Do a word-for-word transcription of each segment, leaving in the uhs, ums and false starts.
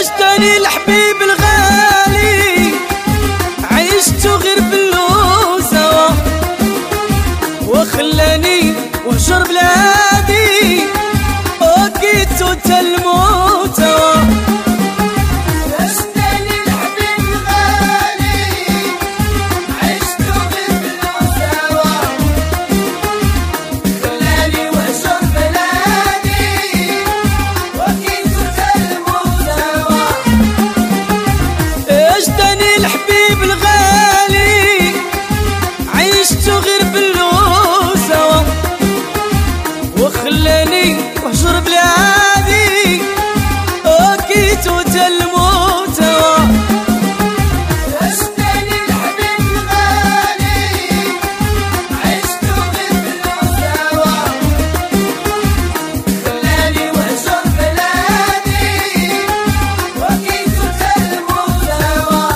اجتني الحبيب الغالي عيشتو غير باللوزة وخلاني وهجر بلادي وقيتو تالموتى. وهجر بلادي وكيتو تالموتى. عشتني الحبيب الغالي عشتو غير بالوساوة خلاني وهجر بلادي وكيتو تالموتى.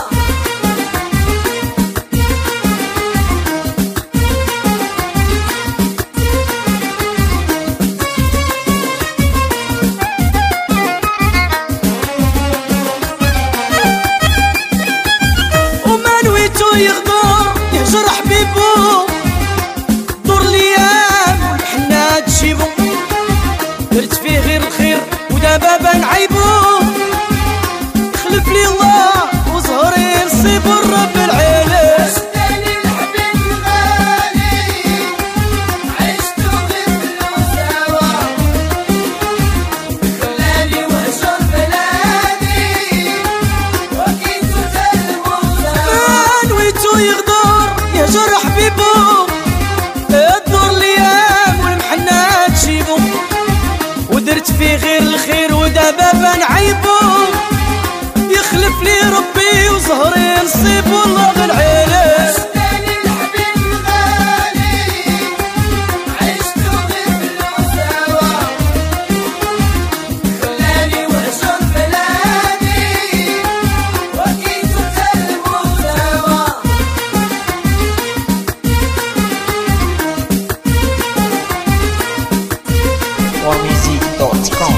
يغدر يهجر حبيبو دور ليام والحنا تجيبو درت فيه غير الخير ودابا بان عيبو خلف لي الله وزهري نصيبو الرب العالي. عشتني الحبيب الغالي عشتو غير بالوساوة خلاني وهجر بلادي وكيتو تالموتى. يغدر يهجر حبيبو الدور ليام والمحنة تجيبو ودرت فيه غير الخير ودابا بان عيبو يخلف لي ربي وزهري نصيبو الله بالعيلة. عشتني الحبيب الغالي عشتو غير بالوساوة خلاني وهجر بلادي وكيتو تالموتى. warmusic dot com.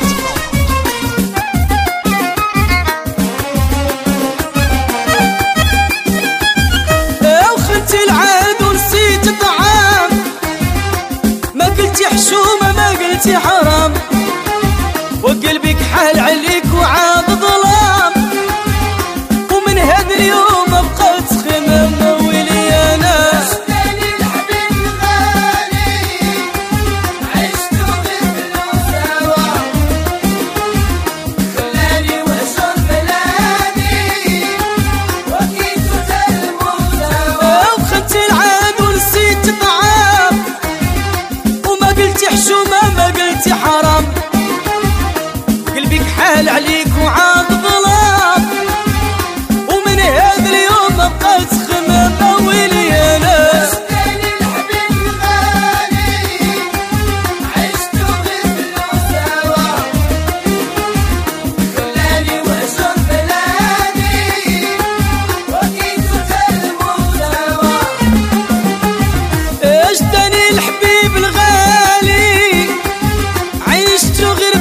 وخنتي العهد ونسيت الطعام ما قلتي حشومة ما قلتي حرام وقلبك حال عليك وعاد ظلام ومن هذا اليوم بقيت خمام ويلي انا. عشتني الحبيب الغالي عشتو غير بالوساوة خلاني وهجر بلادي وكيتو تالموتى. وخدتي العهد ونسيت الطعام وما قلتي حشومة ما قلتي حرام قلبك حال عليك وعاد ظلام ومن هذا اليوم بقيت خمامة ويلي انا. عشتني الحبيب الغالي عشتو غير بالوساوة خلاني وهجر بلادي وكيتو تالموتى. اجتني الحبيب الغالي عيشتو غير